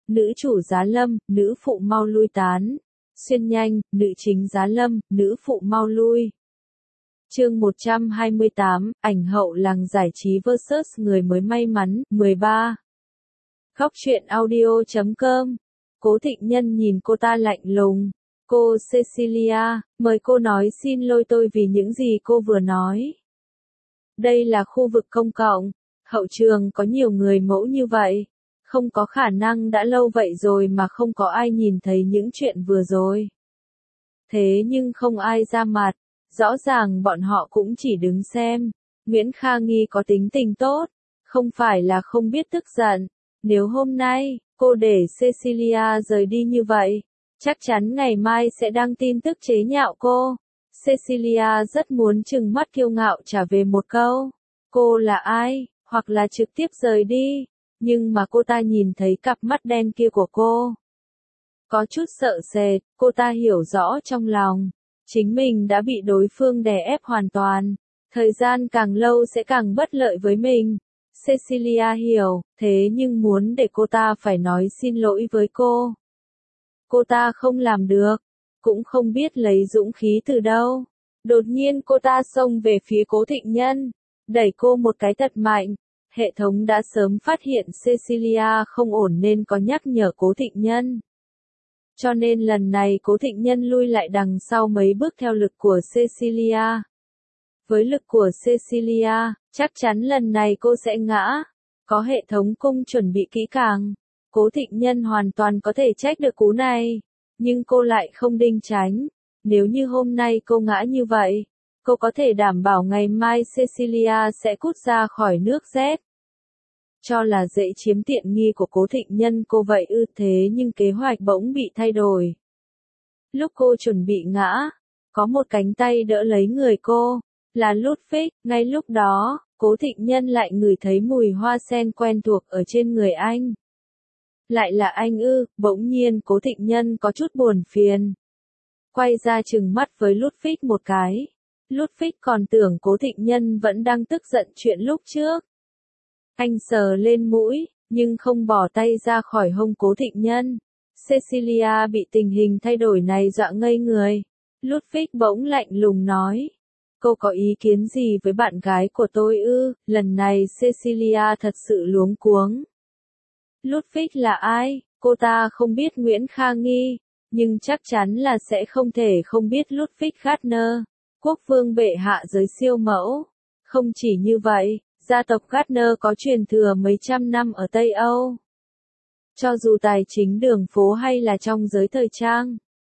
nữ chủ giá lâm, nữ phụ mau lui tán. Xuyên nhanh, nữ chính giá lâm, nữ phụ mau lui. Chương 128, ảnh hậu làng giải trí vs người mới may mắn, 13. Góc truyện audio.com. Cố Thịnh Nhân nhìn cô ta lạnh lùng. Cô Cecilia, mời cô nói xin lỗi tôi vì những gì cô vừa nói. Đây là khu vực công cộng, hậu trường có nhiều người mẫu như vậy. Không có khả năng đã lâu vậy rồi mà không có ai nhìn thấy những chuyện vừa rồi. Thế nhưng không ai ra mặt, rõ ràng bọn họ cũng chỉ đứng xem. Nguyễn Kha Nghi có tính tình tốt, không phải là không biết tức giận. Nếu hôm nay, cô để Cecilia rời đi như vậy, chắc chắn ngày mai sẽ đăng tin tức chế nhạo cô. Cecilia rất muốn trừng mắt kiêu ngạo trả về một câu. Cô là ai, hoặc là trực tiếp rời đi. Nhưng mà cô ta nhìn thấy cặp mắt đen kia của cô. Có chút sợ sệt, cô ta hiểu rõ trong lòng. Chính mình đã bị đối phương đè ép hoàn toàn. Thời gian càng lâu sẽ càng bất lợi với mình. Cecilia hiểu, thế nhưng muốn để cô ta phải nói xin lỗi với cô. Cô ta không làm được, cũng không biết lấy dũng khí từ đâu. Đột nhiên cô ta xông về phía Cố Thịnh Nhân, đẩy cô một cái thật mạnh. Hệ thống đã sớm phát hiện Cecilia không ổn nên có nhắc nhở Cố Thịnh Nhân. Cho nên lần này Cố Thịnh Nhân lui lại đằng sau mấy bước theo lực của Cecilia. Với lực của Cecilia, chắc chắn lần này cô sẽ ngã. Có hệ thống cung chuẩn bị kỹ càng. Cố Thịnh Nhân hoàn toàn có thể trách được cú này. Nhưng cô lại không đinh tránh. Nếu như hôm nay cô ngã như vậy, cô có thể đảm bảo ngày mai Cecilia sẽ cút ra khỏi nước rét. Cho là dễ chiếm tiện nghi của Cố Thịnh Nhân cô vậy ư, thế nhưng kế hoạch bỗng bị thay đổi. Lúc cô chuẩn bị ngã, có một cánh tay đỡ lấy người cô, là Ludwig. Ngay lúc đó, Cố Thịnh Nhân lại ngửi thấy mùi hoa sen quen thuộc ở trên người anh. Lại là anh ư, bỗng nhiên Cố Thịnh Nhân có chút buồn phiền. Quay ra trừng mắt với Ludwig một cái. Ludwig còn tưởng Cố Thịnh Nhân vẫn đang tức giận chuyện lúc trước. Anh sờ lên mũi, nhưng không bỏ tay ra khỏi hông Cố Thịnh Nhân. Cecilia bị tình hình thay đổi này dọa ngây người. Ludwig bỗng lạnh lùng nói. Cô có ý kiến gì với bạn gái của tôi ư? Lần này Cecilia thật sự luống cuống. Ludwig là ai? Cô ta không biết Nguyễn Kha Nghi, nhưng chắc chắn là sẽ không thể không biết Ludwig Gardner, quốc vương bệ hạ giới siêu mẫu. Không chỉ như vậy, gia tộc Gardner có truyền thừa mấy trăm năm ở Tây Âu. Cho dù tài chính đường phố hay là trong giới thời trang,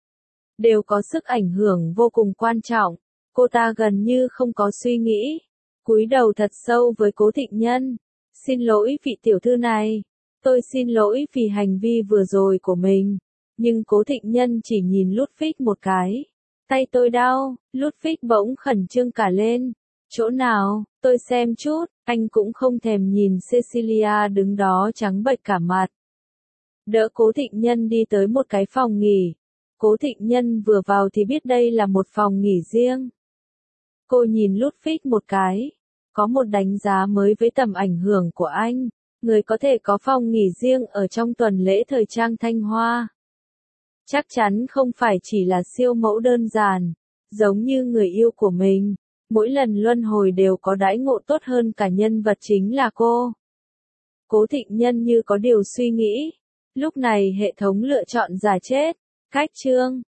đều có sức ảnh hưởng vô cùng quan trọng. Cô ta gần như không có suy nghĩ, cúi đầu thật sâu với Cố Thịnh Nhân. Xin lỗi vị tiểu thư này, tôi xin lỗi vì hành vi vừa rồi của mình. Nhưng Cố Thịnh Nhân chỉ nhìn Ludwig một cái. Tay tôi đau, Ludwig bỗng khẩn trương cả lên. Chỗ nào, tôi xem chút. Anh cũng không thèm nhìn Cecilia đứng đó trắng bệch cả mặt. Đỡ Cố Thịnh Nhân đi tới một cái phòng nghỉ. Cố Thịnh Nhân vừa vào thì biết đây là một phòng nghỉ riêng. Cô nhìn Ludwig một cái. Có một đánh giá mới với tầm ảnh hưởng của anh. Người có thể có phòng nghỉ riêng ở trong tuần lễ thời trang Thanh Hoa. Chắc chắn không phải chỉ là siêu mẫu đơn giản. Giống như người yêu của mình. Mỗi lần luân hồi đều có đãi ngộ tốt hơn cả nhân vật chính là cô. Cố Thịnh Nhân như có điều suy nghĩ. Lúc này hệ thống lựa chọn giả chết. Cách chương.